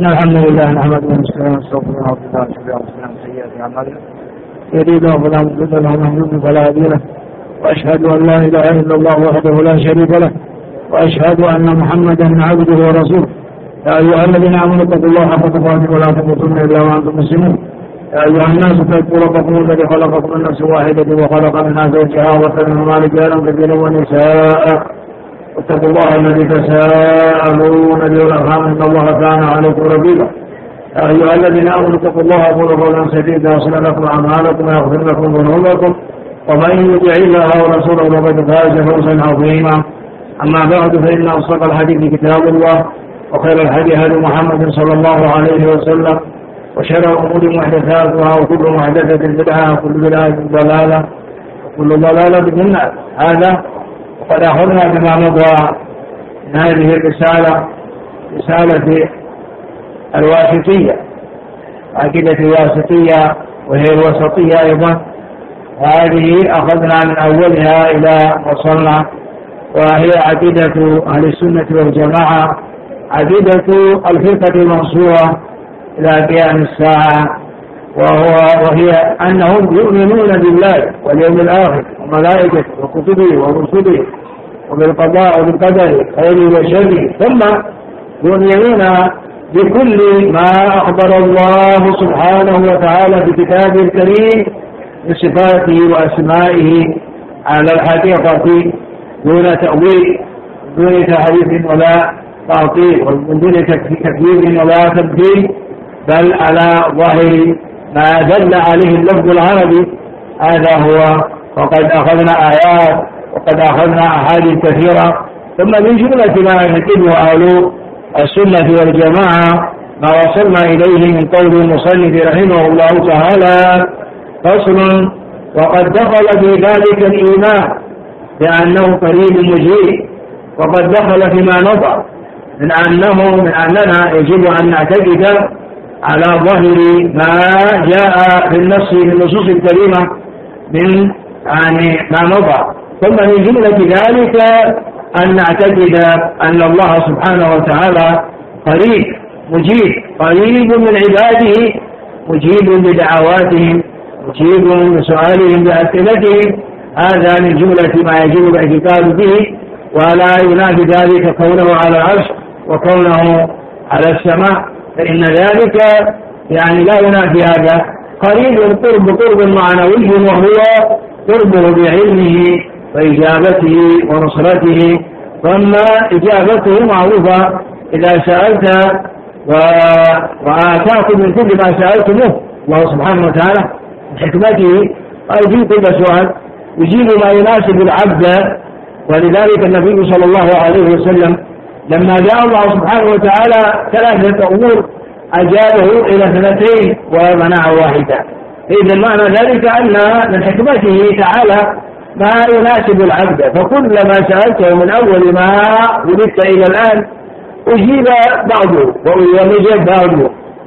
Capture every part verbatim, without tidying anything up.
إن الحمد لله نحمده ونستعينه ونستغفره ونعوذ بالله من شرور أنفسنا ومن سيئات أعمالنا يهده الله فلا مضل له ومن يضلل فلا هادي له وأشهد أن لا إله إلا الله وحده لا شريك له وأشهد أن محمدا عبده ورسوله. يا أيها الذين آمنوا اتقوا الله حق تقاته ولا تموتن إلا وأنتم مسلمون. يا أيها الناس اتقوا ربكم الذي خلقكم من نفس واحدة وخلق منها زوجها وبث منهما رجالا كثيرا ونساء واتقوا الله الذي تساءلون به والأرحام إن الله كان عليكم رقيبا. يا أيها الذين آمنوا اتقوا الله وقولوا قولا سديدا يصلح لكم أعمالكم ويغفر لكم ذنوبكم ومن يطع الله ورسوله فقد فاز فوزا عظيما. أما بعد فإن أصدق الحديث كتاب الله وخير الهدي هدي محمد صلى الله عليه وسلم وشر الأمور محدثاتها وكل محدثة بدعة وكل بدعة ضلالة وكل ضلالة في النار. هذا وقد أخذنا بما مضى من هذه الرسالة رسالة الواسطية عقيدة الواسطية وهي الوسطية أيضا، وهذه أخذنا من أولها إلى وصلنا، وهي عقيدة أهل السنة والجماعة، عقيدة الفرقة المنصورة إلى قيام الساعة، وهو وهي أنهم يؤمنون بالله واليوم الآخر وملائكته وكتبه ورسله وبالقضاء وبالقدر خيره وشره، ثم يؤمنون بكل ما أخبر الله سبحانه وتعالى في كتابه الكريم من صفاته وأسمائه على الحقيقة دون تأويل دون تحريف ولا تعطيل ودون تكذيب ولا تبديل، بل على ظاهر ما دل عليه اللفظ العربي. هذا هو. وقد أخذنا آيات وقد أخذنا أحاديث كثيرة، ثم من جملة ما يعتقده أهل السنة والجماعة ما وصلنا إليه من قول المصنف رحمه الله تعالى: فصل: وقد دخل في ذلك الإيمان بأنه قريب مجيب، وقد دخل فيما نظر من أنه من أننا يجب أن نعتقد على ظهر ما جاء في النص في النصوص الكريمة من يعني ما مضى، ثم من جملة ذلك أن نعتقد أن الله سبحانه وتعالى قريب مجيب، قريب من عباده، مجيب بدعواتهم، مجيب بسؤالهم بأسئلتهم. هذا من جملة ما يجب الاعتقاد به، ولا ينافي ذلك كونه على العرش وكونه على السماء، فإن ذلك يعني لا ينافي هذا. قريب قرب قرب معنوي، وهو قربه بعلمه وإجابته ونصرته، ثم إجابته معروفة: إذا سألت وآتاكم من كل ما سألتموه. الله سبحانه وتعالى بحكمته يجيب كل سؤال، يجيب ما يناسب العبد. ولذلك النبي صلى الله عليه وسلم لما جاء الله سبحانه وتعالى ثلاثة أمور أجابه إلى اثنتين ومنع واحدة. إذن معنى ذلك أن من حكمته تعالى ما يناسب العبد، فكل ما سألته من أول ما ولدت إلى الآن أجيب بعضه ويجيب بعضه.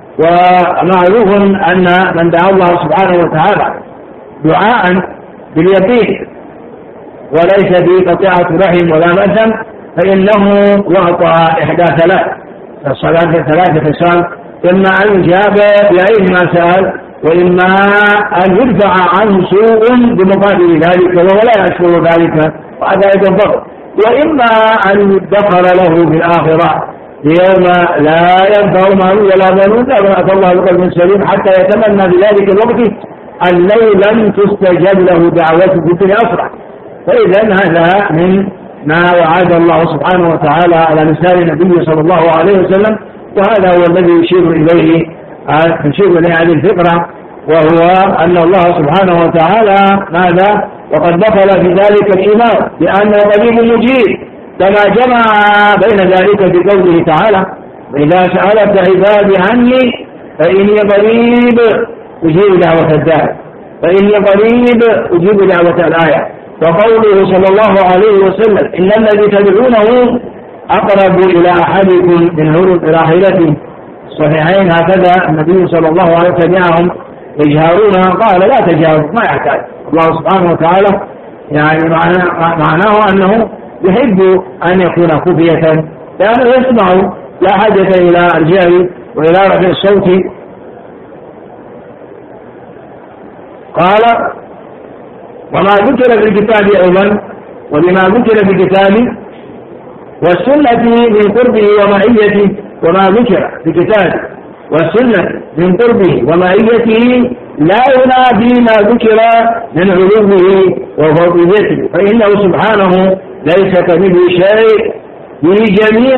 ومعروف أن من دعا الله سبحانه وتعالى دعاء باليقين وليس بقطيعة رحم ولا مثم، فإنه يعطى إحدى ثلاث الصلاة ثلاثة خصال: إما أن يجاب بعلم ما سأل، وإما أن يدفع عنه سوء بمقابل ذلك وهو لا يشعر ذلك، وهذا أيضا فضل، وإما أن يدخر له في الآخرة يوم لا ينفع مال ولا بنون إلا من أتى الله بقلب سليم، حتى يتمنى بذلك الوقت أن لو لم تستجب له دعوته في الدنيا أسرع. فإذا هذا من ما وعد الله سبحانه وتعالى على لسان النبي صلى الله عليه وسلم، وهذا هو الذي يشير إليه تشير إليه هذه الفقرة، وهو أن الله سبحانه وتعالى ماذا؟ وقد دخل في ذلك الإيمان بأنه قريب مجيب، كما جمع بين ذلك بقوله تعالى: وإذا سألت عبادي عني فإني قريب أجيب دعوة الداعي، فإني قريب أجيب دعوة الآية. وقوله صلى الله عليه وسلم: إن الذي تدعونه أقرب إلى أحدكم من عروق راحلته. الصحيحين هكذا النبي صلى الله عليه وسلم تبعهم يجهرون، قال: لا تجهروا، ما يحتاج. الله سبحانه وتعالى يعني معناه أنه يحب أن يكون خفية، لأنه يسمع لا حاجة إلى الجهل وإلى رفع الصوت. قال وما ذكر في الكتاب أيضا وبما ذكر في الكتاب والسنة من قربه ومعيته، وما ذكر في الكتاب والسنة من قربه ومعيته لا ينافي ما ذكر من علوه وفضيلته، فإنه سبحانه ليس كمثله شيء في جميع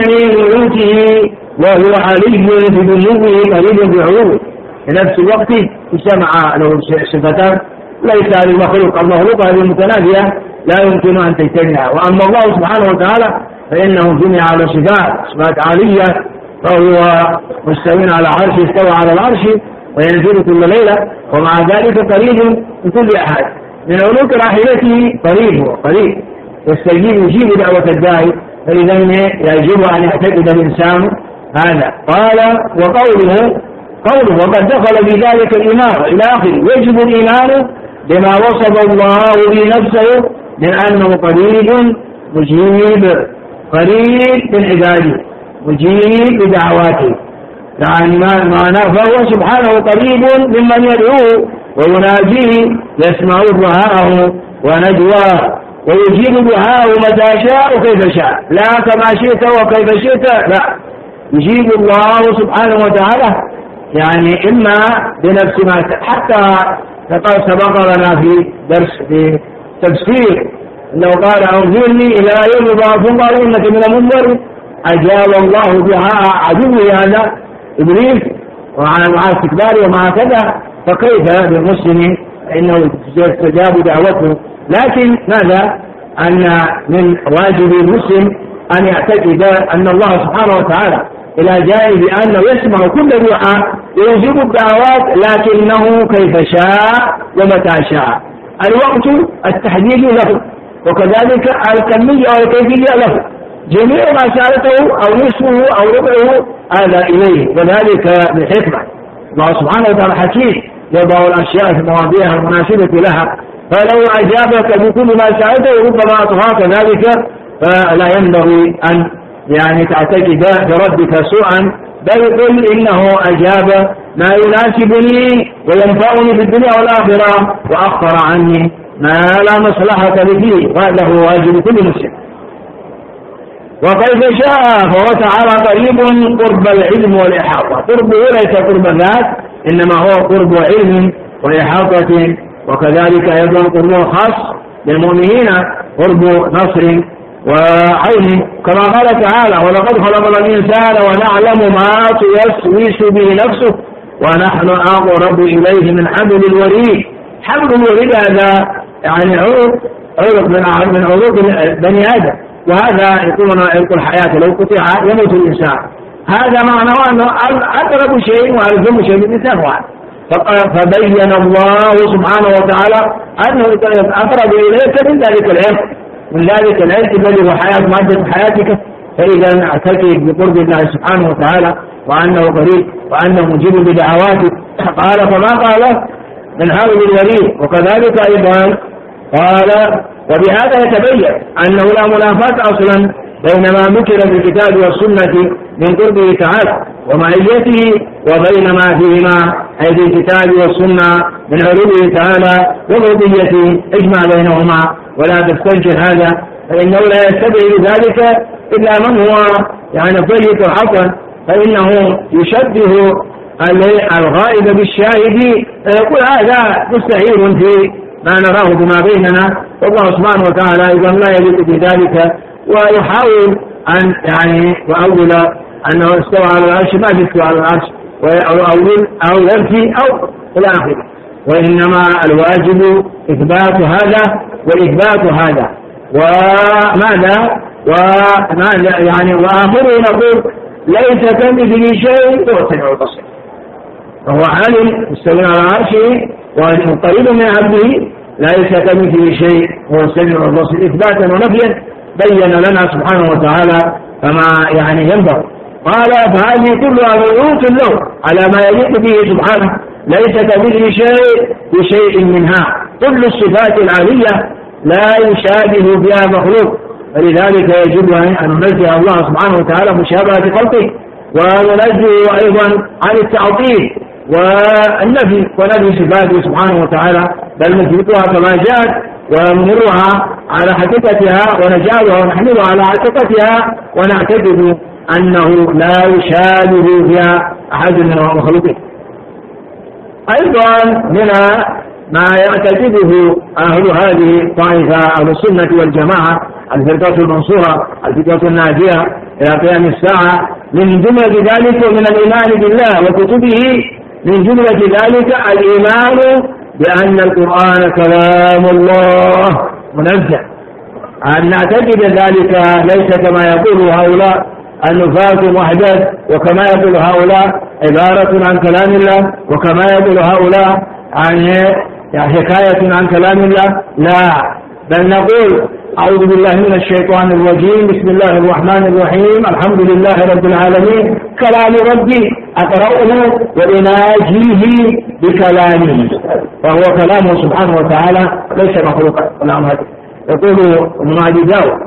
ملوكه، وهو علي بدنوه قريب بعلوه. في نفس الوقت اجتمع له صفتان ليس للمخلوق، المخلوق هذه المتنافية لا يمكن أن تجتمع. وأما الله سبحانه وتعالى فإنه جمع على صفات صفات عالية، فهو مستوٍ على عرشه، استوى على العرش وينزل كل ليلة، ومع ذلك قريب من كل أحد. من علوك راحلته قريب قريب يستجيب يجيب دعوة الداعي، فإذا يجب أن يعتقد الإنسان هذا. قال وقوله قوله وقد دخل في ذلك الإيمان إلى آخره. يجب الإيمان بما وصف الله به نفسه من أنه قريب مجيب، قريب من عباده، مجيب بدعواته، يعني معناه فهو سبحانه قريب ممن يدعوه ويناجيه، يسمع دعاءه ونجواه ويجيب دعاءه متى شاء وكيف شاء، لا كما شئت وكيف شئت، لا، يجيب الله سبحانه وتعالى يعني إما بنفس ما حتى لقد سبق لنا في درس في تفسير لو قال أنظرني إلى يوم يبعثون قالوا إنك من المنذر، أجاب الله دعاء عدوه هذا إبليس ومع استكباره ومع كذا، فكيف بالمسلم إنه يستجاب دعوته. لكن ماذا؟ أن من واجب المسلم أن يعتقد أن الله سبحانه وتعالى إلى جانب أنه يسمع كل دعاء ويجيب الدعوات، لكنه كيف شاء ومتى شاء، الوقت التحديد له، وكذلك الكمية والكيفية له، جميع ما سألته أو نصفه أو ربعه هذا إليه، وذلك بحكمة. الله سبحانه وتعالى حكيم يضع الأشياء في مواضيعها المناسبة لها، فلو أجابك بكل ما سألته ربما أطغاك ذلك، فلا ينبغي أن يعني تعتقد بردك سوءا، بل قل إنه أجاب ما يناسبني وينفعني في الدنيا والآخرة وأخر عني ما لا مصلحة فيه، وهذا هو واجب كل مسلم. وكيف شاء فهو تعالى قريب قرب العلم والإحاطة، قربه ليس قرب الذات إنما هو قرب علم وإحاطة، وكذلك أيضا قربه خاص للمؤمنين قرب نصر وعون، كما قال تعالى ولقد خلقنا الإنسان ونعلم ما توسوس به نفسه ونحن أقرب إليه من حبل الوريد. حبل الوريد هذا يعني عروق عروق من عروق بني آدم، وهذا يقولون عرق الحياة لو قطع يموت الإنسان، هذا معناه أنه أقرب شيء وألزم شيء بالإنسان واحد. فبين الله سبحانه وتعالى أنه أقرب إليك من ذلك العرق، من ذلك العلم تبلغ حياة مادة حياتك. فإذا اعتقد بقرب الله سبحانه وتعالى وأنه قريب وأنه مجيب بدعواتك. قال فما قال من حول الوريد. وكذلك أيضا قال وبهذا يتبين أنه لا منافاة أصلا بين ما ذكر في الكتاب والسنة من قربه تعالى ومعيته وبين ما فيهما أي في الكتاب والسنة من علوه تعالى وربوبيته، اجمع بينهما ولا تستنكر هذا، فإنه لا يستبعد ذلك إلا من هو يعني ضيق الحقا، فإنه يشبه الغائب بالشاهد، فيقول هذا مستحيل في ما نراه بما بيننا، والله سبحانه وتعالى أيضا لا يليق بذلك، ويحاول أن يعني يؤول أنه استوى على العرش ما استوى على العرش ويؤول أو ينفي أو إلى آخره، وإنما الواجب إثبات هذا وإثبات هذا. وماذا وماذا يعني وآخره نقول ليس كمثله شيء وهو السميع البصير، فهو عالم مستوى على عرشه وقريب من عبده، ليس كمثله شيء وهو السميع البصير، إثباتا ونفيا بين لنا سبحانه وتعالى كما يعني ينبغي. قال فهذه كلها نعوت له على ما يليق به سبحانه، ليس كمثله شيء بشيء منها، كل الصفات العالية لا يشابه بها مخلوق، فلذلك يجب أن ننزه الله سبحانه وتعالى مشابهة خلقه، وننزه أيضا عن التعطيل والنفي ونفي صفاته سبحانه وتعالى، بل نثبتها كما جاءت ونمرها على حقيقتها ونجعلها ونحملها على حقيقتها ونعتقد أنه لا يشابه فيها أحد من المخلوقين. أيضا من ما يعتقده أهل هذه الطائفة أهل السنة والجماعة الفرقة المنصورة الفرقة الناجية إلى قيام الساعة من جملة ذلك ومن الإيمان بالله وكتبه من جملة ذلك الإيمان بأن القرآن كلام الله منزل، أن نعتقد ذلك ليس كما يقول هؤلاء النفاة محدث، وكما يقول هؤلاء عبارة عن كلام الله، وكما يقول هؤلاء عن حكاية عن كلام الله. لا، بل نقول أعوذ بالله من الشيطان الرجيم، بسم الله الرحمن الرحيم، الحمد لله رب العالمين، كلام ربي أقرأه وأناجيه بكلامه، فهو كلامه سبحانه وتعالى ليس مخلوقا. كلام هذا يقول ابن داود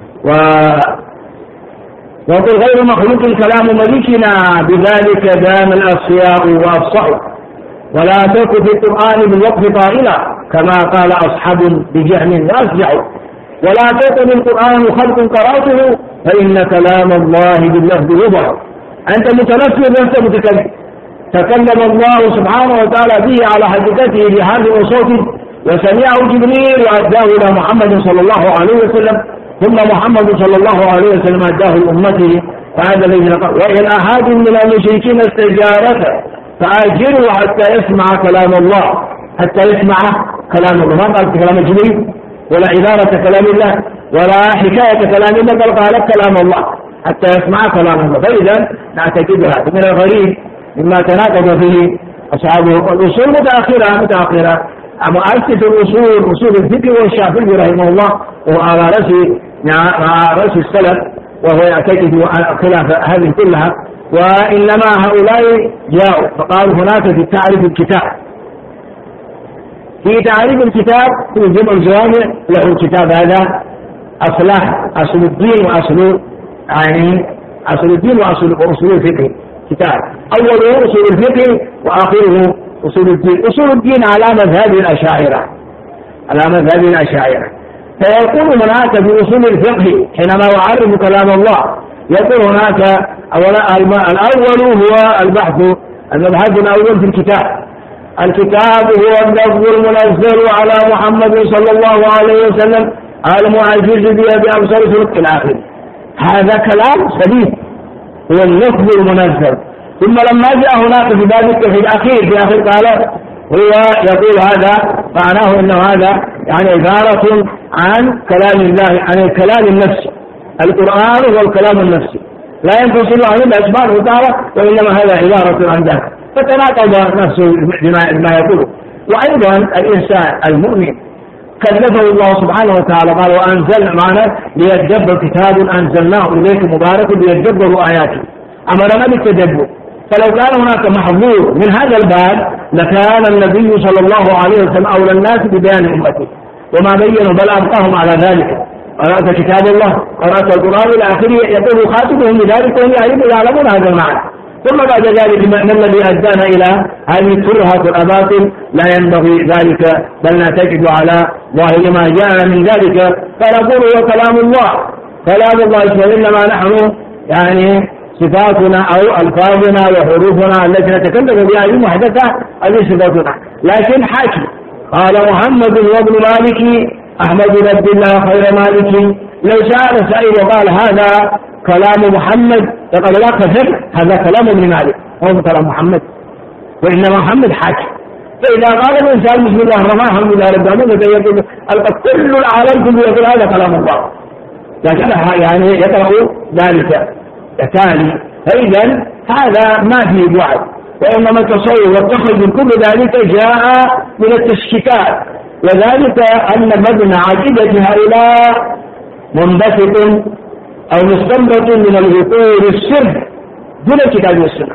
ويقول غير مخلوق كلام ملكنا، بذلك دام الأصفياء وأفصحوا، ولا تك في القرآن بالوقف طائلا كما قال أصحاب بجهل وأفزعوا، ولا تك بالقرآن خلق قرأته فإن كلام الله باللفظ وضع. أنت متنفذ وأنت متكلم، تكلم الله سبحانه وتعالى به على حقيقته بهذه صوته، وسمعه جبريل وأداه إلى محمد صلى الله عليه وسلم، ثم محمد صلى الله عليه وسلم أداه لأمته. فهذا الذي نقول وإن أحد من المشركين استجارك فأجره حتى يسمع كلام الله، حتى يسمع كلام الله. ما قال كلام جبريل ولا عبارة كلام الله ولا حكاية كلام الله، بل قال كلام الله حتى يسمع كلام الله. فإذا نعتقد هذا من الغريب مما تناقض فيه أصحاب الأصول متأخرة متأخرة مؤسس الأصول أصول الفقه والشافعي رحمه الله، وهو على رأس رأس السلف، وهو يعتقد خلاف هذه كلها. وإنما هؤلاء جاءوا فقالوا هناك في تعريف الكتاب، في تعريف الكتاب في جمع الجوامع له الكتاب هذا أصلان، أصل الدين وأصل يعني أصل الدين وأصل أصول الفقه. كتاب أوله أصول الفقه وآخره أصول الدين. أصول الدين على مذهب الأشاعرة، على مذهب الأشاعرة. فيقول هناك في أصول الفقه حينما يعرف كلام الله يقول هناك الأول هو البحث المبحث الأول في الكتاب. الكتاب هو اللفظ المنزل على محمد صلى الله عليه وسلم المعجز بأبصار سلوك الآخر. هذا كلام سديد، هو اللفظ المنزل. ثم لما جاء هناك في باب التوحيد الأخير في آخر قال هو يقول هذا معناه أنه هذا يعني عبارة عن كلام الله، عن الكلام النفسي. القرآن هو الكلام النفسي لا ينفصل عن الله سبحانه وتعالى، وإنما هذا عبارة عن ذلك. فتناقض نفسه بما يقوله. وأيضا الإنسان المؤمن كلفه الله سبحانه وتعالى قال وأنزل معنا ليتدبر كتاب أنزلناه إليك مبارك ليتدبروا آياته، أمرنا بالتدبر. فلو كان هناك محظور من هذا الباب لكان النبي صلى الله عليه وسلم أولى الناس ببيان أمته، وما بينوا بل أبقاهم على ذلك. قرأت كتاب الله، قرأت القرآن إلى آخره، يقول خاطبهم بذلك وهم يعلمون هذا المعنى. ثم بعد ذلك ما الذي أدانا إلى هذه الترهة والأباطل؟ لا ينبغي ذلك، بل نعتقد على ظاهر ما جاء من ذلك. فنقول هو كلام الله، كلام الله، وإنما نحن يعني صفاتنا أو ألفاظنا وحروفنا التي نتكلم بها المحدثة هذه صفاتنا، لكن حاكي. قال محمد وابن مالك أحمد عبد الله خير مالك. لو سأل سائل وقال هذا كلام محمد يقول لا كذب، هذا كلام ابن مالك هو كلام محمد، وإنما محمد حاكي. فإذا قال الإنسان بسم الله الرحمن الحمد لله رب العالمين يقول كل العالم كله يقول هذا كلام الله، لكن يعني يقرأ ذلك يتالي. فإذا هذا ما فيه وعد، وإنما التصور والتخرج من كل ذلك جاء من التشكيكات، وذلك أن مبنى عقيدة هؤلاء منبثق أو مستنبط من العقول السر دون الكتاب والسنة.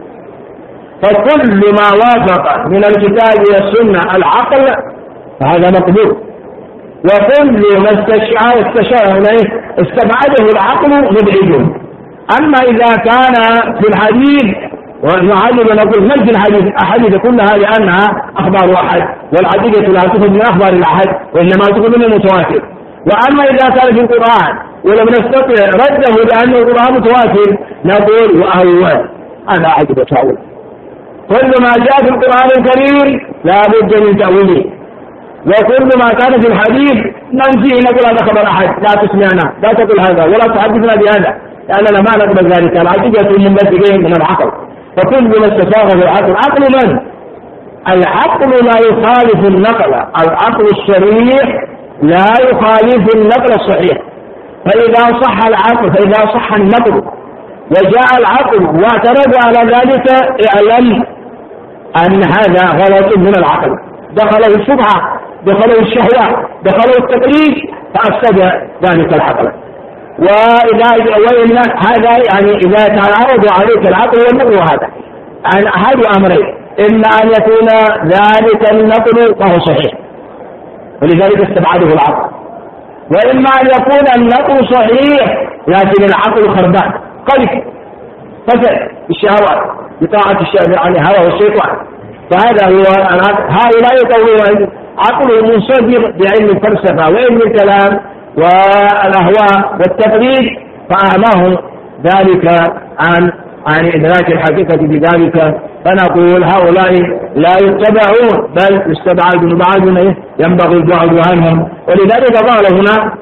فكل ما وافق من الكتاب والسنة العقل فهذا مقبول، وكل ما استشعر استشعر استبعده العقل مبعد. أما إذا كان في الحديث ونعلم ونقول نجد الحديث أحاديث كلها لأنها أخبار أحد، والحديث لا تأخذ من أخبار الأحد وإنما تأخذ من المتواتر. وأما إذا كان في القرآن ولم نستطع رده لأنه القرآن متواتر نقول وأول، هذا عجب تأويل. كل ما جاء في القرآن الكريم لا بد من تأويله، وكل ما كان في الحديث ننفيه نقول هذا خبر أحد، لا تسمعنا، لا تقول هذا ولا تحدثنا بهذا، لأننا ما نقبل ذلك. العقيدة من بدء من العقل، فكل ما استفاق في العقل. عقل من؟ العقل لا يخالف النقل، العقل الشريح لا يخالف النقل الصحيح. فإذا صح العقل، فإذا صح النقل وجاء العقل واعترض على ذلك اعلم أن هذا غلط من العقل، دخله الشبهة، دخله الشهوة، دخله التقليد، فأفسد ذلك العقل. وإذا وإن هذا يعني إذا تعارض عليك العقل والنقل وهذا عن أحد أمرين، إما أن يكون ذلك النقل فهو صحيح ولذلك استبعده العقل، وإما أن يكون النقل صحيح لكن العقل خربان قلق فسد بالشهوات بطاعة الشهوات عن الهوى والشيطان. فهذا هو هؤلاء يقولون عقله منصدر بعلم الفلسفة وعلم الكلام والأهواء والتقليد، فأعماه ذلك عن عن إدراك الحقيقة بذلك. فنقول هؤلاء لا يتبعون بل يستبعدون بعضهم، ينبغي البعد عنهم. ولذلك قال هنا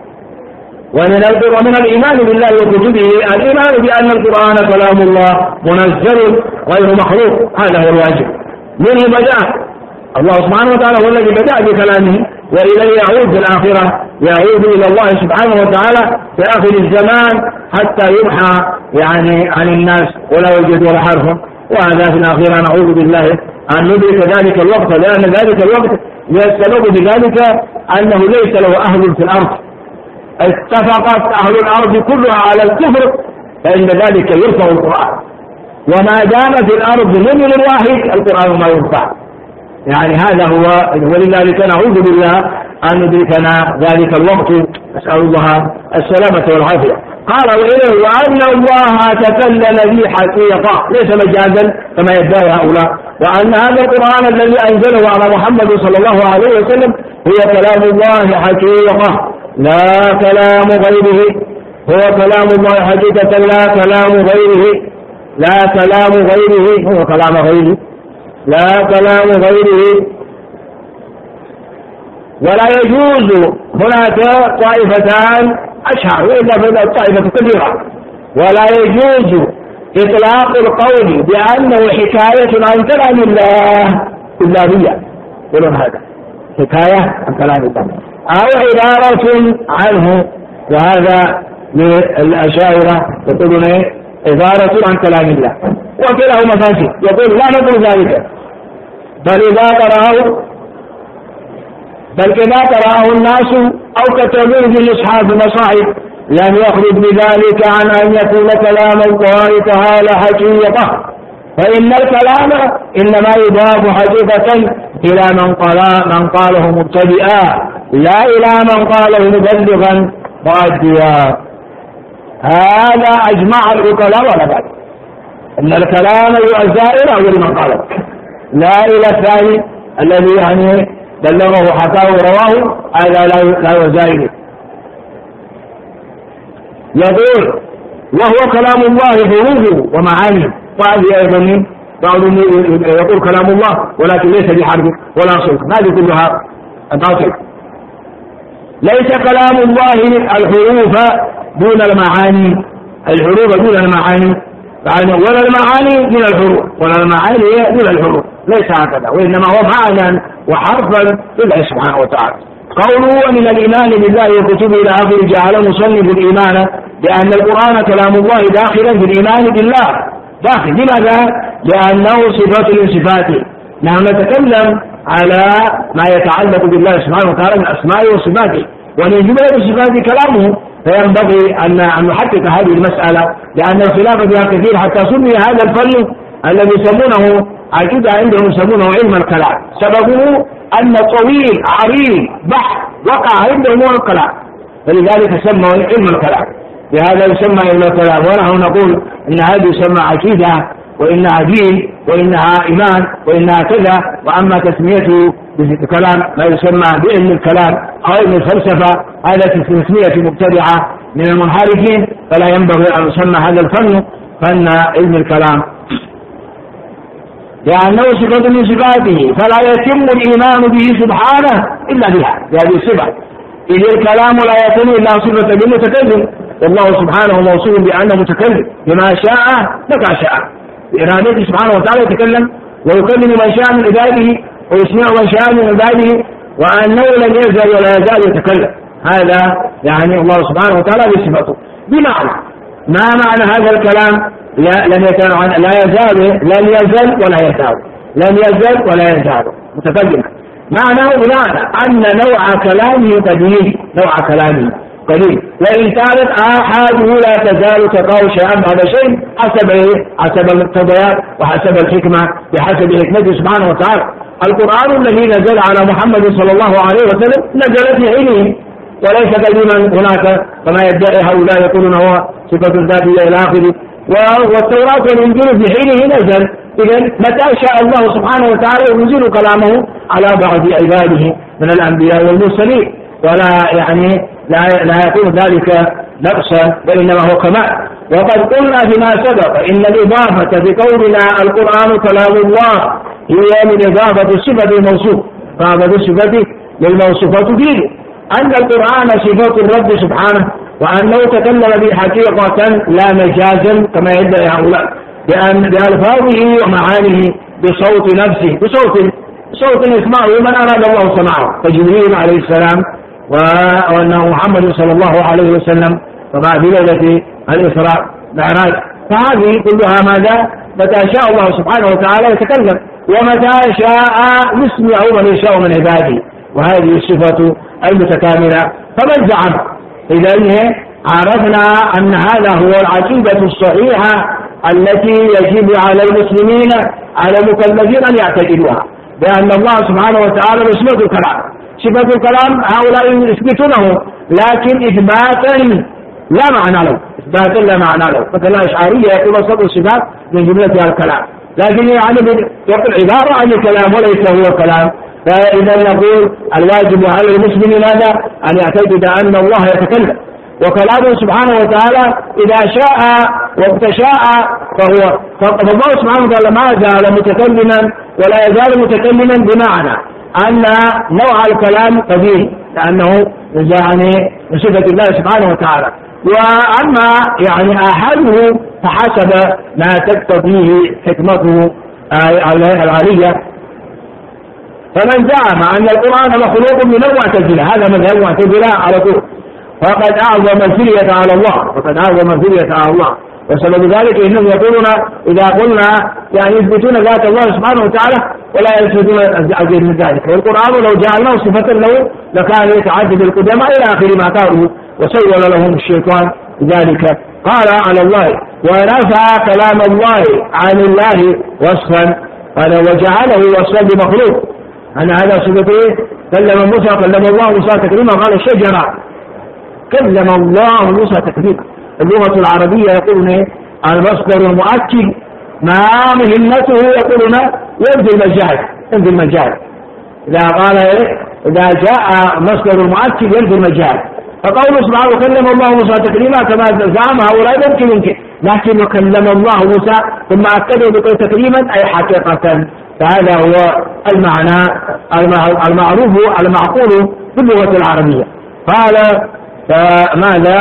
ومن الإيمان بالله وكتبه الإيمان بأن القرآن كلام الله منزل غير مخلوق، هذا هو الواجب. منه بدأ الله سبحانه وتعالى، هو الذي بدأ بكلامه وإليه يعود في الآخرة، يعود إلى الله سبحانه وتعالى في آخر الزمان حتى يمحى يعني عن الناس ولا يوجد ولا حرف. وهذا في الآخرة نعوذ بالله أن ندرك ذلك الوقت، لأن ذلك الوقت يستلق بذلك أنه ليس له أهل في الأرض، اتفقت أهل الأرض كلها على الكفر، فإن ذلك يرفع القرآن، وما دام في الأرض مؤمن واحد القرآن ما يرفع. يعني هذا هو، ولذلك نعوذ بالله أن ندركنا ذلك الوقت، نسأل الله السلامة والعافية. قال وإليه وأن الله تكلم به حقيقة ليس مجازا كما يدعي هؤلاء، وأن هذا القرآن الذي أنزله على محمد صلى الله عليه وسلم هو كلام الله حقيقة لا كلام غيره، هو كلام الله حقيقة لا كلام غيره، لا كلام غيره، هو كلام غيره لا كلام غيره. ولا يجوز، هناك طائفتان أشهر وإلا فإن طائفة كبيرة، ولا يجوز إطلاق القول بأنه حكاية عن كلام الله إلا هي، يقولون هذا حكاية عن كلام الله أو عبارة عنه، وهذا للأشاعرة يقولون عبارة عن كلام الله، وكله مفاسد. يقول لا نقول ذلك، بل إذا قرأه بل كما قرأه الناس أو كتبوه في الإصحاف المصاحف لم يخرج بذلك عن أن يكون كلام الله تعالى حقيقة، فإن الكلام إنما يضاف حقيقة إلى من قال من قاله مبتدئا لا إلى من قاله مبلغا مؤديا. هذا أجمع العقلاء ولا بعد أن الكلام يؤزائر أول من قاله، لا إلى الثاني الذي يعني بلغه حكاه ورواه، هذا لا يزايد. يقول وهو كلام الله حروفه ومعانيه، وهذه أيضا بعضهم يقول كلام الله ولكن ليس بحرف ولا صوت، هذه كلها باطل. ليس كلام الله الحروف دون المعاني، الحروف دون المعاني، ولا المعاني دون الحروف، ولا المعاني دون الحروف، ليس هكذا، وإنما هو معنى وحرفا لله سبحانه وتعالى. قوله من الإيمان بالله وكتبه إلى آخره جعل مصنف الإيمان بأن القرآن كلام الله داخلا في الإيمان بالله، داخل. لماذا؟ لأنه صفة من صفاته. نحن نتكلم على ما يتعلق بالله سبحانه وتعالى من أسمائه وصفاته، ومن جملة صفاته كلامه، فينبغي أن نحقق هذه المسألة، لأن الخلاف فيها كثير حتى سمي هذا الفن الذي يسمونه عقيدة عندهم يسمونه علم الكلام، سببه أن طويل عريض بحث وقع عندهم هو الكلام، فلذلك سموا علم الكلام، بهذا يسمى علم الكلام. ونحن نقول إن هذا يسمى عقيدة، وإنها دين، وإنها إيمان، وإنها كذا. وأما تسميته بالكلام ما يسمى بعلم الكلام أو علم الفلسفة هذا تسمية مبتدعة من المنحرفين، فلا ينبغي أن يسمى هذا الفن فن علم الكلام، لأنه صفة من صفاته، فلا يتم الإيمان به سبحانه إلا بها، بهذه الصفة. إذ الكلام لا يتم إلا صفة بالمتكلم، والله سبحانه موصوف بأنه متكلم بما شاء متى شاء، بإرادته سبحانه وتعالى يتكلم ويكلم من شاء من عباده ويسمع من شاء من عباده، وأنه لم يزل ولا يزال يتكلم. هذا يعني الله سبحانه وتعالى بصفته. بمعنى ما معنى هذا الكلام؟ لم يتن... لا يزال، لم يزل ولا يزال، لم يزل ولا يزال متكلما. معناه بمعنى أن نوع كلامه قديم، نوع كلامه قليل، وإن كانت آحاده لا تزال تقع شيئا بعد شيء حسب حسب المقتضيات وحسب الحكمة بحسب حكمته سبحانه وتعالى. القرآن الذي نزل على محمد صلى الله عليه وسلم نزل في حينه وليس كلمة هناك كما يدعي هؤلاء يقولون هو صفة ذاتية إلى آخره. والتوراة والإنجيل في حينه نزل. إذن متى شاء الله سبحانه وتعالى ينزل كلامه على بعض عباده من الأنبياء والمرسلين، ولا يعني لا, لا يكون ذلك نقصا وإنما هو كمال. وقد قلنا فيما سبق إن الإضافة في قولنا القرآن كلام الله هي من إضافة الصفة الموصوف، إضافة الصفة للموصوفة تفيد أن القرآن صفة الرب سبحانه، وأنه تكلم به حقيقة لا مجازا كما يدعي هؤلاء، بأن بألفاظه ومعانيه بصوت نفسه، بصوت صوت يسمعه من أراد الله سماعه، فجبريل عليه السلام وأنه محمد صلى الله عليه وسلم طبعا في ليلة الإسراء معراج. فهذه كلها ماذا؟ متى شاء الله سبحانه وتعالى يتكلم، ومتى شاء يسمع من يشاء من عباده، وهذه الصفة المتكاملة. فمن زعم إذن عرفنا أن هذا هو العقيدة الصحيحة التي يجب على المسلمين على المكلفين أن يعتقدوها، بأن الله سبحانه وتعالى صفة الكلام. صفة الكلام هؤلاء يثبتونه لكن إثباتا لا معنى له، إثباتا لا معنى له. مثلا الأشعرية يقول صفة الصفات من جملتها الكلام، لكن يعني يقول عبارة عن الكلام وليس هو كلام. فإذا نقول الواجب على المسلم ماذا؟ أن يعتقد أن الله يتكلم، وكلامه سبحانه وتعالى إذا شاء وقت شاء فهو، فالله سبحانه وتعالى ما زال متكلما ولا يزال متكلما، بمعنى أن نوع الكلام قديم لأنه يعني من صفة الله سبحانه وتعالى. وأما يعني آحاده فحسب ما تقتضيه حكمته العالية. فمن زعم أن القرآن مخلوق من المعتزلة، هذا مذهب المعتزلة على طول، فقد أعظم الفرية على الله، فقد أعظم الفرية على الله. وسبب ذلك إنهم يقولون إذا قلنا يعني يثبتون ذات الله سبحانه وتعالى ولا يثبتون العزيز من ذلك، والقرآن لو جعلناه صفة له لكان يتعدد القدماء إلى آخر ما قالوا، وسول لهم الشيطان ذلك. قال على الله ونفى كلام الله عن الله وصفا، قال وجعله وصفا بمخلوق، أن هذا صفته. كلم موسى، كلم الله موسى تكليما، قال الشجرة كلم الله موسى تكليما. اللغة العربية يقولون المصدر المؤكد ما مهمته، يقولون يبدو المجال، يبدو المجال. إذا قال إذا جاء مصدر المؤكد يبدو المجال، فقوله سبحانه كلم الله موسى تكليما كما زعم هؤلاء يمكن يمكن، لكن كلم الله موسى ثم أكده بقول تكليما أي حقيقة. فهذا هو المعنى المعروف المعقول في اللغة العربية. قال فماذا؟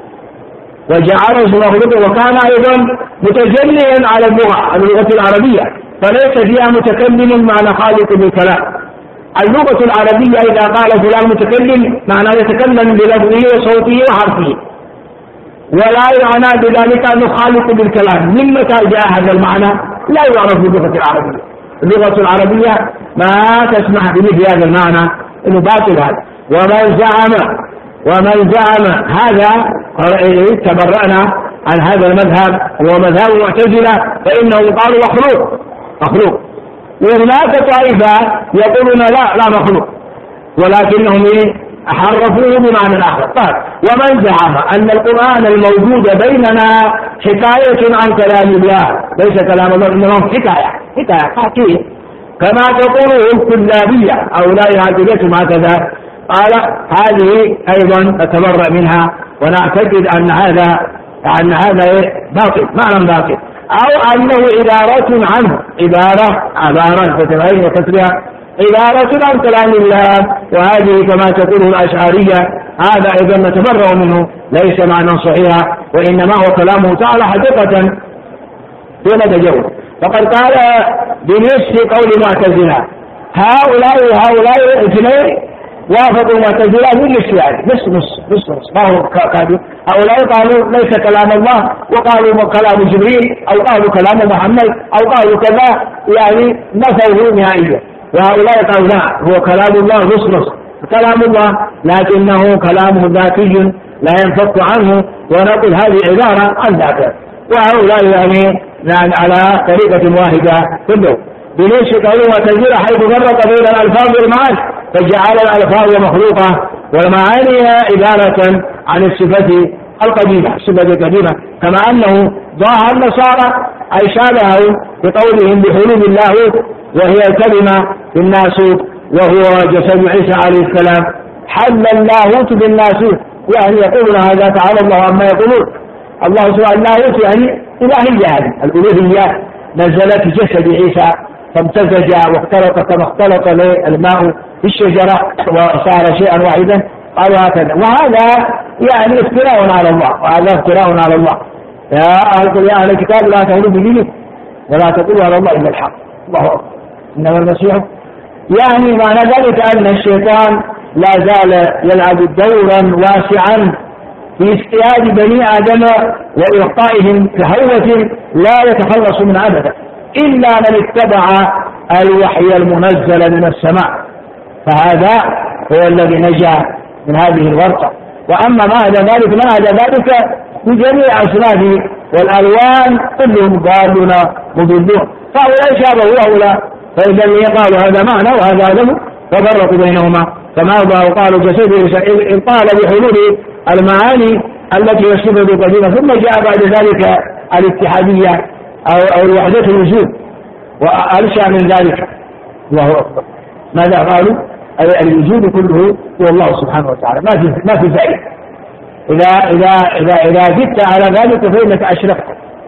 وجعله مخلوقا، وكان أيضا متجليا على اللغة على اللغة العربية، فليس فيها متكلم معنى خالق بالكلام. اللغة العربية إذا قال فلان متكلم معناه يتكلم بلفظه وصوته وحرفه، ولا يعنى بذلك أنه خالق بالكلام. من متى جاء هذا المعنى؟ لا يعرف باللغة العربية. اللغة العربية ما تسمح بمثل هذا المعنى، إنه باطل هذا. ومن زعم ومن زعم هذا تبرأنا عن هذا المذهب ومذهب المعتزلة، فإنهم قالوا مخلوق مخلوق. وهناك طائفة يقولون لا لا مخلوق، ولكنهم حرفوه بمعنى آخر. طيب ومن زعم أن القرآن الموجود بيننا حكاية عن كلام الله ليس كلام الله إنما حكاية حكاية حكي كما تقوله الكلابية هؤلاء يعتقدون هكذا، قال هذه أيضا نتبرأ منها ونعتقد أن هذا أن هذا باطل معنى باطل، أو أنه عبارة عنه عبارة عبارة فتبعين وكسرها عبارة عن كلام الله، وهذه كما تقوله الأشعرية هذا أيضا نتبرأ منه ليس معنى صحيحا، وإنما هو كلامه تعالى حقيقة دون تجاوز. فقد قال بنفس قول معتزلة هؤلاء هؤلاء الاثنين وافقوا معتزلة بالنسبة نص نص نص نص ما هو كاذب. هؤلاء قالوا ليس كلام الله وقالوا كلام جبريل أو قالوا كلام محمد أو قالوا كذا، يعني نفوه نهائيا. وهؤلاء قالوا لا هو كلام الله نص نص كلام الله لكنه كلامه ذاتي لا ينفك عنه، ونقول هذه عبارة عن ذاته. وهؤلاء يعني يعني على طريقة واحدة كله بليش قالوا معتزلة حيث فرق بين الألفاظ والمعاني فجعل الألفاظ مخلوقة والمعاني عبارة عن الصفة القديمة الصفة القديمة، كما أنه ضاع النصارى أي شابهوا بقولهم بحلول الله وهي الكلمة بالناسوت وهو جسد عيسى عليه السلام، حل اللاهوت بالناسوت يعني يقولون هذا تعالى الله عما يقولون. الله سبحانه اللاهوت يعني إلهية، هذه الألوهية نزلت جسد عيسى فامتزج واختلط كما اختلط الماء بالشجرة وصار شيئا واحدا، قالوا هكذا. وهذا يعني افتراء على الله، وهذا افتراء على الله. يا أهل الكتاب لا تغلوا بدينكم ولا تقولوا على الله إلا الحق. الله أكبر. إنما المسيح يعني معنى ذلك أن الشيطان لا زال يلعب دورا واسعا في اجتهاد بني آدم وإلقائهم كهوة لا يتخلص من أبدا إلا من اتبع الوحي المنزل من السماء، فهذا هو الذي نجا من هذه الورطة. وأما ما هذا ذلك ما هذا ذلك بجميع أصنافه والألوان كلهم ضالون مضلون، فهؤلاء شابهوا هؤلاء، فإذا اللي قالوا هذا معنى وهذا له ففرقوا بينهما. كما قالوا جسد إذ قال بحلول المعاني التي يصفها بالقديمة، ثم جاء بعد ذلك الاتحادية أو الوحدة الوجود وألشى من ذلك. الله أكبر. ماذا قالوا؟ الوجود كله هو الله سبحانه وتعالى، ما في ما في زائد. إذا إذا إذا إذا زدت على ذلك فإنك أشركت.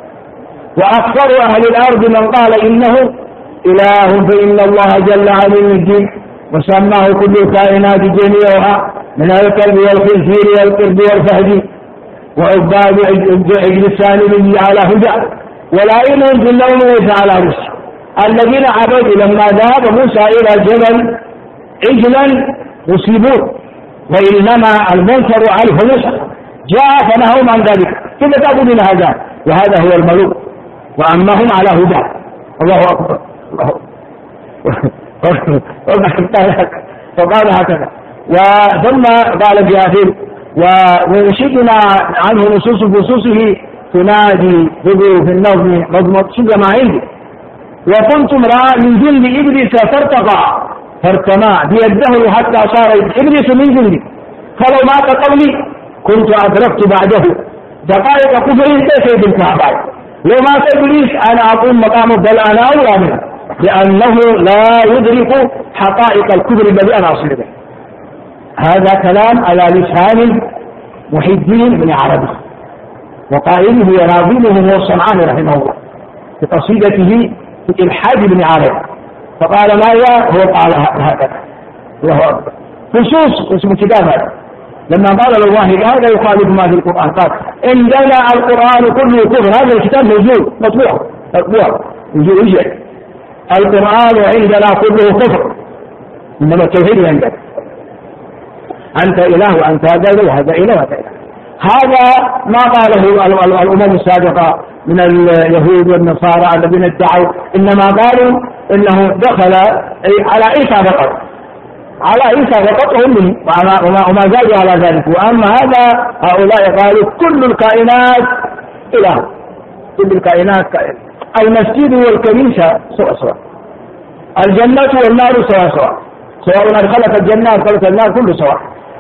وأكثر أهل الأرض من قال إنه إله فإن الله جل عن الدين وسماه كل الكائنات جميعها من الكلب والخنزير والقرد والفهد وعباد عجل السالم على هدى ولئن باللون ليس على رشد. الذين عبدوا لما ذهب موسى إلى جبل عجلا مصيبون، وإنما المنكر عليه موسى جاء فنهوا عن ذلك. كيف تعبدون هذا؟ وهذا هو الملوك وأما هم على هدى. الله أكبر. الله فقال هكذا. وثم قال في آخر ونشدنا عنه نصوص بصوصه تنادي بدو في النظم مضمض شد ما عندي وكنت امرأ من جند إبليس فارتقى فارتمى بيده حتى صار إبليس من جندي، فلو مات قولي كنت أدركت بعده دقائق كفر ليس بالكعبة. لو مات إبليس أنا أقوم مقامه بل أنا أولى منه، لأنه لا يدرك حقائق الكفر الذي أنا أصل به. هذا كلام على لسان محي الدين بن عربي، وقائله وناظمه هو الصنعاني رحمه الله في قصيدته في الحاج بن عربي، فقال ما هو هو قال هكذا. الله أكبر. خصوص اسم كتاب هذا لما قال الواحد هذا يخالف ما في القرآن، قال عندنا القرآن كله كفر. هذا الكتاب موجود مطبوع مطبوع يوجد القرآن عندنا كله كفر، إنما التوحيد عندك أنت إله وأنت هذا وهذا إله وهذا إله. هذا ما قاله الأمم السابقة من اليهود والنصارى الذين ادعوا، إنما قالوا إنه دخل على عيسى فقط على عيسى فقط هم وما زادوا على ذلك. وأما هذا هؤلاء قالوا كل الكائنات إله، كل الكائنات كائن. المسجد والكنيسة سواء سواء، الجنة والنار سواء سواء، سواء أدخلت الجنة أدخلت النار كله سواء.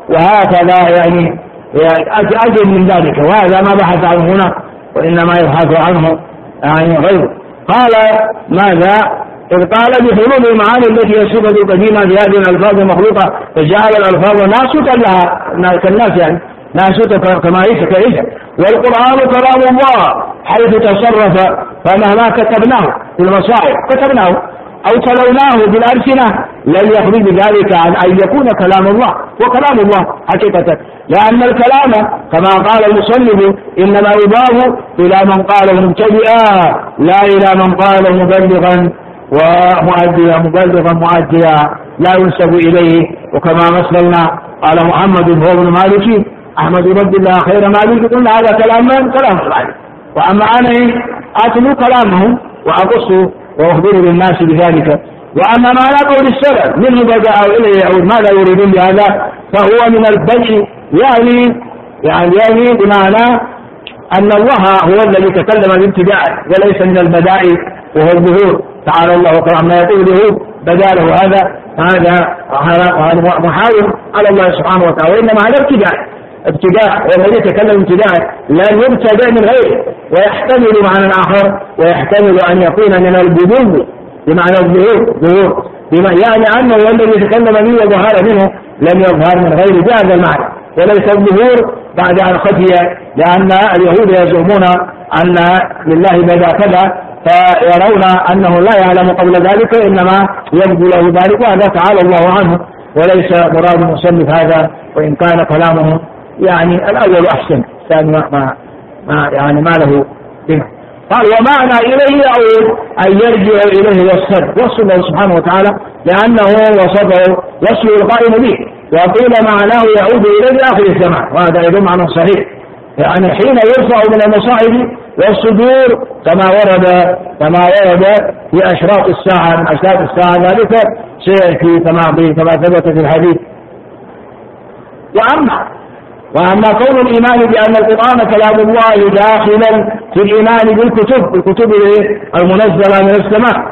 وهكذا يعني أجل من ذلك، وهذا ما بحث عنه هنا وإنما يبحث عنه يعني غيره. قال ماذا؟ إذ قال بحلول المعاني التي هي صفة قديمة بهذه الألفاظ المخلوقة فجعل الألفاظ ناسوتا لها كالناس، يعني ناسوتا كما هي كيف. والقرآن كلام الله حيث تصرف، فمهما كتبناه في المصاحف كتبناه أو تلوناه بالألسنة لن يخرج بذلك عن أن يكون كلام الله، وكلام الله حقيقة، لأن الكلام كما قال المصنف إنما يضاف إلى من قاله مبتدئا لا إلى من قاله مبلغا ومؤديا مبلغا مؤديا لا ينسب إليه. وكما مثلنا قال محمد هو ابن مالك أحمد رب الله خير مالك، قلنا هذا كلام من كلام الله، وأما أنا أتلو كلامه وأقص وأخبر للناس بذلك. وأما معنى قول السلف منه بدأ إليه يعود ماذا يريدون بهذا، فهو من البدء، يعني يعني يعني بمعنى أن الله هو الذي تكلم بابتداء وليس من البدائع وهو الظهور. تعالى الله عما يقوله بدا له هذا هذا محاور على الله سبحانه وتعالى، وإنما هذا ابتداء ابتداء والذي يتكلم ابتداء لا يبتدأ من غيره، ويحتمل معنى آخر، ويحتمل أن يكون من البدو بمعنى الظهور ظهور بما يعني أنه الذي يتكلم به وظهر منه لم يظهر من غيره بهذا المعنى، وليس الظهور بعد أن خفي، لأن اليهود يزعمون أن لله بدا كذا فيرون أنه لا يعلم قبل ذلك، إنما يبدو له ذلك، وهذا تعالى الله عنه وليس مراد المصنف هذا، وإن كان كلامه يعني الأول أحسن، الثاني ما, ما يعني ما له بما. قال ومعنى إليه يعود أن يرجع إليه والصدر وصف الله سبحانه وتعالى، لأنه وصفه وصف القائم به، وقيل معناه يعود إليه آخر الزمان، وهذا أيضا معنى صحيح، يعني حين يرفع من المصاحف والصدور كما ورد كما ورد في أشراط الساعة من أشراط الساعة، ذلك سيأتي كما ثبت في الحديث. وأما وأما كون الإيمان بأن القرآن كلام الله داخلا في الإيمان بالكتب بالكتب المنزلة من السماء،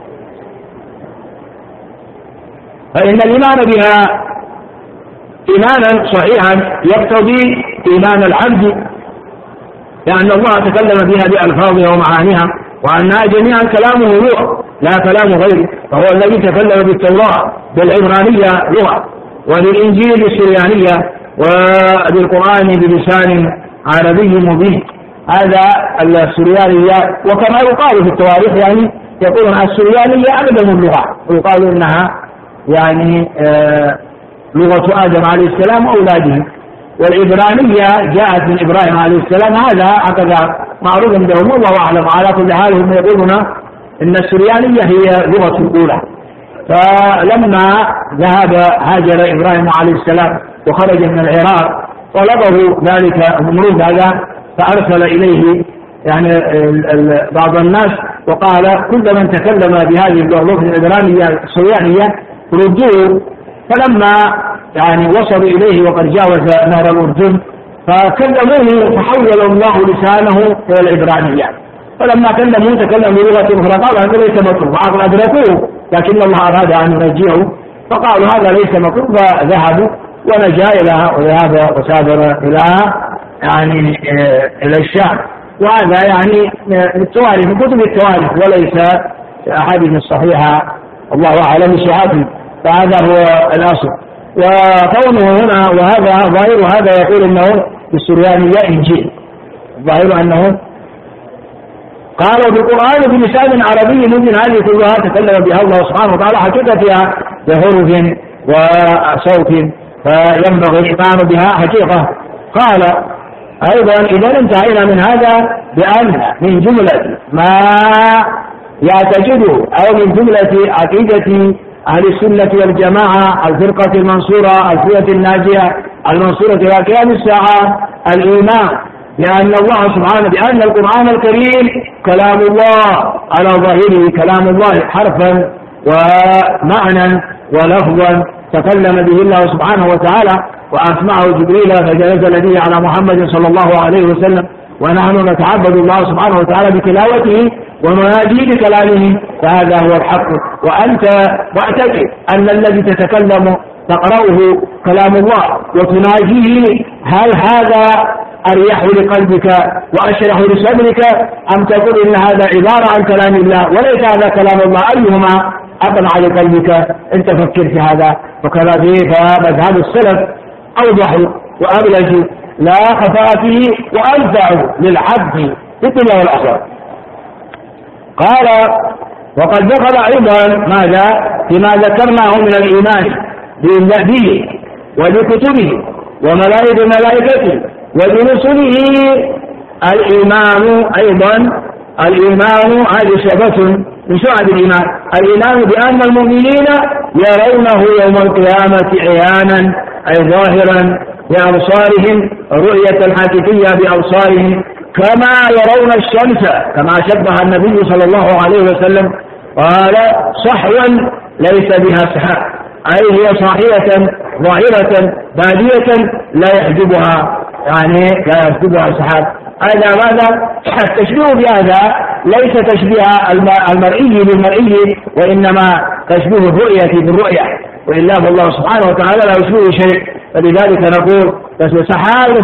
فإن الإيمان بها إيمانا صحيحا يقتضي إيمان العبد، لأن الله تكلم بها بألفاظها ومعانيها، وأنها جميعا كلامه لغة لا كلام غيره، فهو الذي تكلم بالتوراة بالعبرانية لغة، وبالإنجيل بالسريانية، وبالقرآن بلسان عربي مبين. هذا السريانية، وكما يقال في التواريخ يعني يقولون السريانية أقدم اللغة، ويقال إنها يعني آه لغة آدم عليه السلام وأولاده، والعبرانية جاءت من إبراهيم عليه السلام، هذا هكذا معروف عندهم والله أعلم. على كل حال هم يقولون إن السريانية هي لغة الأولى. فلما ذهب هاجر إبراهيم عليه السلام وخرج من العراق طلبه ذلك النمرود هذا، فأرسل إليه يعني بعض الناس وقال كل من تكلم بهذه اللغة العبرانية السريانية ردوه. فلما يعني وصلوا إليه وقد جاوز نهر الأردن فكلموه فحول الله لسانه إلى العبرانية، فلما كلموه تكلم بلغة أخرى قال هذا ليس مطلوب، أدركوه لكن الله أراد أن ينجيه فقالوا هذا ليس مطلوب، فذهبوا ونجا إلى وذهب وسافر إلى يعني إلى الشام. وهذا يعني التواريخ من كتب التواريخ وليس أحاديث الصحيحة الله أعلم صحابي، فهذا هو الأصل. وقوله هنا وهذا ظاهر هذا يقول أنه بالسريانية إنجيل، ظاهر أنه قالوا بالقرآن بلسان عربي مبين، هذه كلها تكلم بها الله سبحانه وتعالى حقيقتها بحروف وصوت، فينبغي الإيمان بها حقيقة. قال أيضا إذا انتهينا من هذا بأن من جملة ما يعتقده أو من جملة عقيدة أهل السنة والجماعة الفرقة المنصورة الفرقة الناجية المنصورة إلى قيام الساعة الإيمان بأن الله سبحانه بأن القرآن الكريم كلام الله على ظاهره، كلام الله حرفا ومعنى ولفظا تكلم به الله سبحانه وتعالى، وأسمعه جبريل فنزل به على محمد صلى الله عليه وسلم، ونحن نتعبد الله سبحانه وتعالى بتلاوته وننادي بكلامه، فهذا هو الحق. وأنت معتقد أن الذي تتكلم تقرأه كلام الله وتناجيه، هل هذا أريح لقلبك وأشرح لصدرك، أم تقول إن هذا عبارة عن كلام الله وليس هذا كلام الله؟ أيهما أقنع لقلبك؟ أنت فكر في هذا. وكذا فمذهب السلف أوضح وأبلج لا خفاء فيه وأنفع للعبد في الدنيا والآخرة. قال: وقد دخل أيضا ماذا فيما ذكرناه من الإيمان به وبكتبه وملائكته وبرسله الإيمان أيضا. الإيمان هذه شعبة من شعب الإيمان، الإيمان بأن المؤمنين يرونه يوم القيامة عيانا أي ظاهرا بأبصارهم رؤية حقيقية بأبصارهم، كما يرون الشمس، كما شبه النبي صلى الله عليه وسلم قال: صحوا ليس بها سحاب، أي هي صاحية ظاهرة بادية لا يحجبها، يعني لا يحجبها سحاب. هذا ماذا؟ التشبيه بهذا ليس تشبيه المرئي بالمرئي، وإنما تشبيه الرؤية بالرؤية، وإلا فالله سبحانه وتعالى لا يشبه شيء. فلذلك نقول سحاب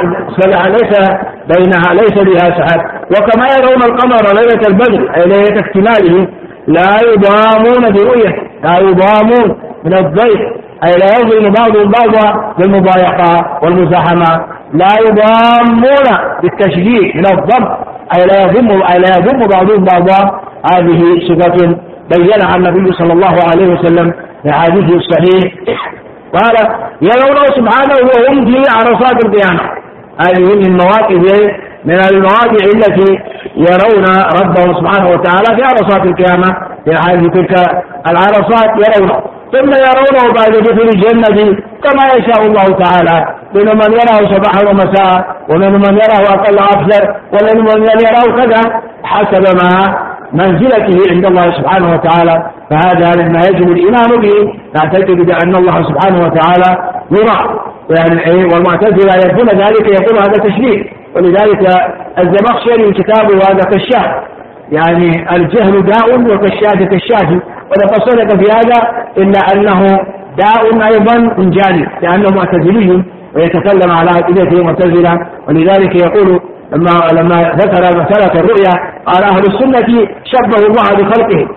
ليس بينها ليس بها سحاب. وكما يرون القمر ليلة البدر أي ليلة اكتماله لا يضامون برؤية، لا يضامون من الضيف أي لا يظلم بعضهم بعضا بالمضايقة والمزاحمة، لا يضامون بالتشبيه من الضم أي لا يضم أي لا يضم بعضهم بعضا. هذه صفة بينها النبي صلى الله عليه وسلم في حديثه الصحيح. قال: يرونه سبحانه وهم في عرصات القيامة. هذه من المواقف من المواضع التي يرون ربهم سبحانه وتعالى في عرصات القيامة، في هذه تلك العرصات يرونه، ثم يرونه بعد دخول الجنة كما يشاء الله تعالى، من من يراه صباحا ومساء، ومن من يراه أقل أكثر، ومن من يراه كذا حسب ما منزلته عند الله سبحانه وتعالى. فهذا مما يجب الإيمان به، تعتقد بأن الله سبحانه وتعالى يرى، يعني والمعتزلة يقول ذلك، يقول هذا تشبيه. ولذلك الزمخشري كتابه هذا كشاف، يعني الجهل داء وكشاف كشاف، ولقد صدق في هذا إلا أنه داء أيضا من جانب، لأنه معتزلي ويتكلم على عقيدته معتزلة. ولذلك يقول لما لما ذكر مسألة الرؤيا قال: أهل السنة شبهوا الله بخلقه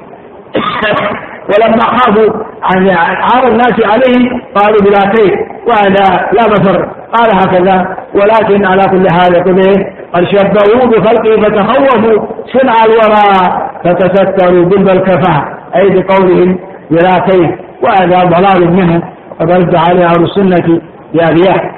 ولما خافوا عن عار الناس عليه قالوا بلا كيف، وهذا لا مفر. قال هكذا. ولكن على كل حال يقول: قد شبهوه بخلقه فتخوفوا صنع الورى فتستروا ضد الكفاء، أي بقولهم بلا كيف، وهذا ضلال منه، وقد رد عليه أهل السنة بأبيات.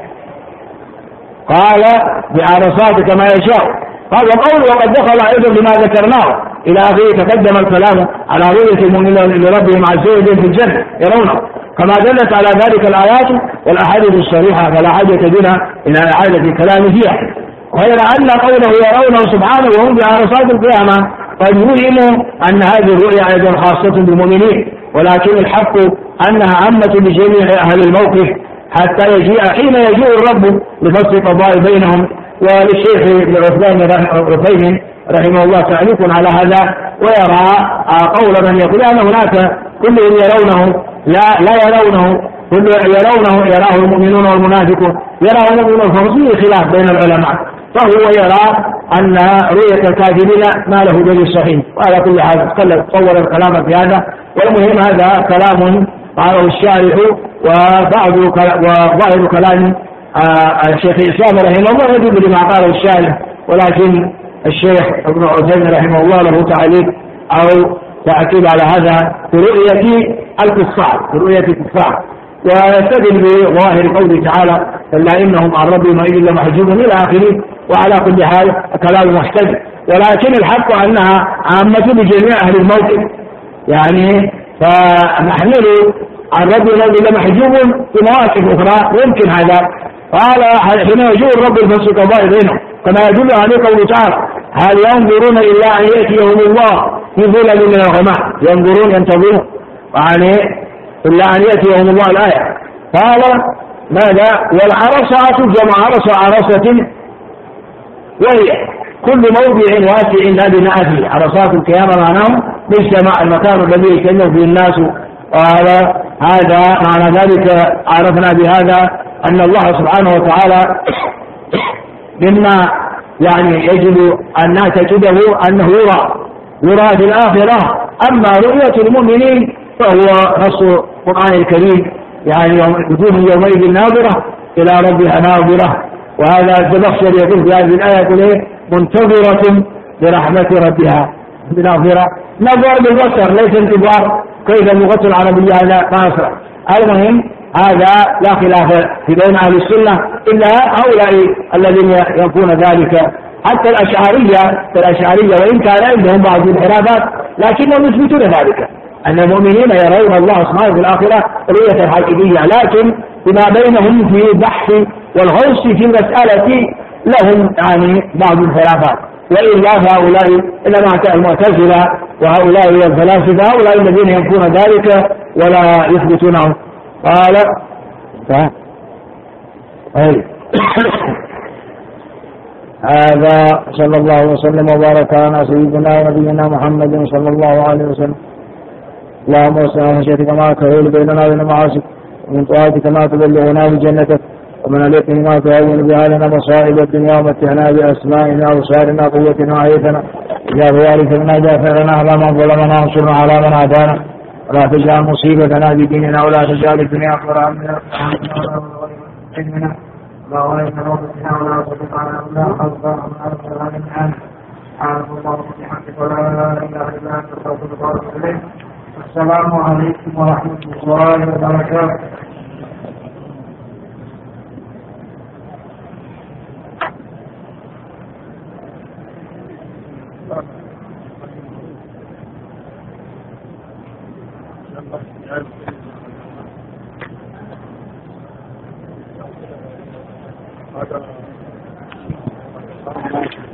قال: بعرصات كما يشاء. قال: وقوله وقد دخل أيضا بما ذكرناه إلى آخره. تقدم الكلام على رؤية المؤمنين لربهم عز وجل في الجنة يرونه، كما دلت على ذلك الآيات والأحاديث الصريحة، فلا حاجة بنا إلى إعادة الكلام فيها. غير أن قوله يرونه سبحانه وهم بعرصات القيامة قد يوهم أن هذه الرؤيا أيضا خاصة بالمؤمنين، ولكن الحق أنها عامة لجميع أهل الموقف حتى يجيء حين يجيء الرب لفصل القضاء بينهم. وللشيخ ابن عثيمين رحمه الله تعليق على هذا، ويرى قول من يقول أن هناك كلهم يرونه لا لا يرونه كل يرونه يراه المؤمنون والمنافقون، يراه المؤمنون، ففيه خلاف بين العلماء. فهو يرى أن رؤية الكافرين ما له دليل صحيح. وعلى كل حال طور الكلام في هذا، والمهم هذا كلام قاله الشارح وبعض وظاهر كلام الشيخ الإسلام رحمه الله يجب لما قاله الشارح، ولكن الشيخ ابن عثيمين رحمه الله له تعليق أو تأكيد على هذا في رؤية الكفار، في رؤية الكفار، ويستدل بظاهر قوله تعالى: إلا إنهم عن ربهم إذ لمحجوبون إلى آخره. وعلى كل حال كلام محتج، ولكن الحق أنها عامة لجميع أهل الموقف، يعني فنحمل عن ربنا إذ لمحجوب في مواقف أخرى يمكن هذا. قال: حين يجوء الرب الفصل القضاء بينهم، كما يدل عليه قوله تعالى: هل ينظرون إلا أن يأتيهم الله في ظلل من الغمام. ينظرون ينتظرون، يعني إلا أن يأتيهم الله الآية. قال: ماذا؟ والعرصات جمع عرص عرصة، وهي كل موضع واسع لا بناء فيه. عرصات القيامة معناه باجتماع المكان الذي يجتمع فيه الناس. قال: هذا معنى ذلك عرفنا بهذا أن الله سبحانه وتعالى مما يعني يجب أن نعتقده أنه يرى يرى في الآخرة. أما رؤية المؤمنين فهو نص القرآن الكريم، يعني وجوه يومئذ ناظرة إلى ربها ناظرة. وهذا الزمخشري يقول في هذه الآية يقول إيه؟ منتظرة برحمة ربها بناظرة. نظر بالبصر ليس انتظار كيف اللغة العربية لا ناصرة. المهم هذا لا خلاف في بين أهل السنة إلا هؤلاء الذين ينفون ذلك. حتى الأشعرية الأشعرية وإن كان عندهم بعض الانحرافات لكنهم يثبتون ذلك أن المؤمنين يرون الله سبحانه في الآخرة رؤية حقيقية، لكن بما بينهم في البحث والغوص في المسألة لهم يعني بعض الانحرافات. وإلا فهؤلاء إنما المعتزلة وهؤلاء الفلاسفة هؤلاء الذين ينفون ذلك ولا يثبتونه. قال أي هذا صلى الله وسلم وبارك على سيدنا ونبينا محمد صلى الله عليه وسلم. اللهم وسع على خشيتك ما تحول بيننا وبين معاصيك، ومن طاعتك ما تبلغنا بجنتك، ومن اليقين ما تهون بها لنا مصائب الدنيا، ومتعنا بأسمائنا وأبصارنا قوتنا وحياتنا اجعل وارث منا جافرنا على من ظلمنا وانصرنا على من عادانا، ولا تجعل مصيبتنا في ديننا، ولا تجعل الدنيا أكبر همنا علمنا لا وليس نوبتنا ولا تطلق على ولا خلق من أرسل من عنه. سبحانك اللهم وبحمدك ولا إله إلا أنت أستغفرك وأتوب إليك. السلام عليكم ورحمة الله وبركاته. Thank you.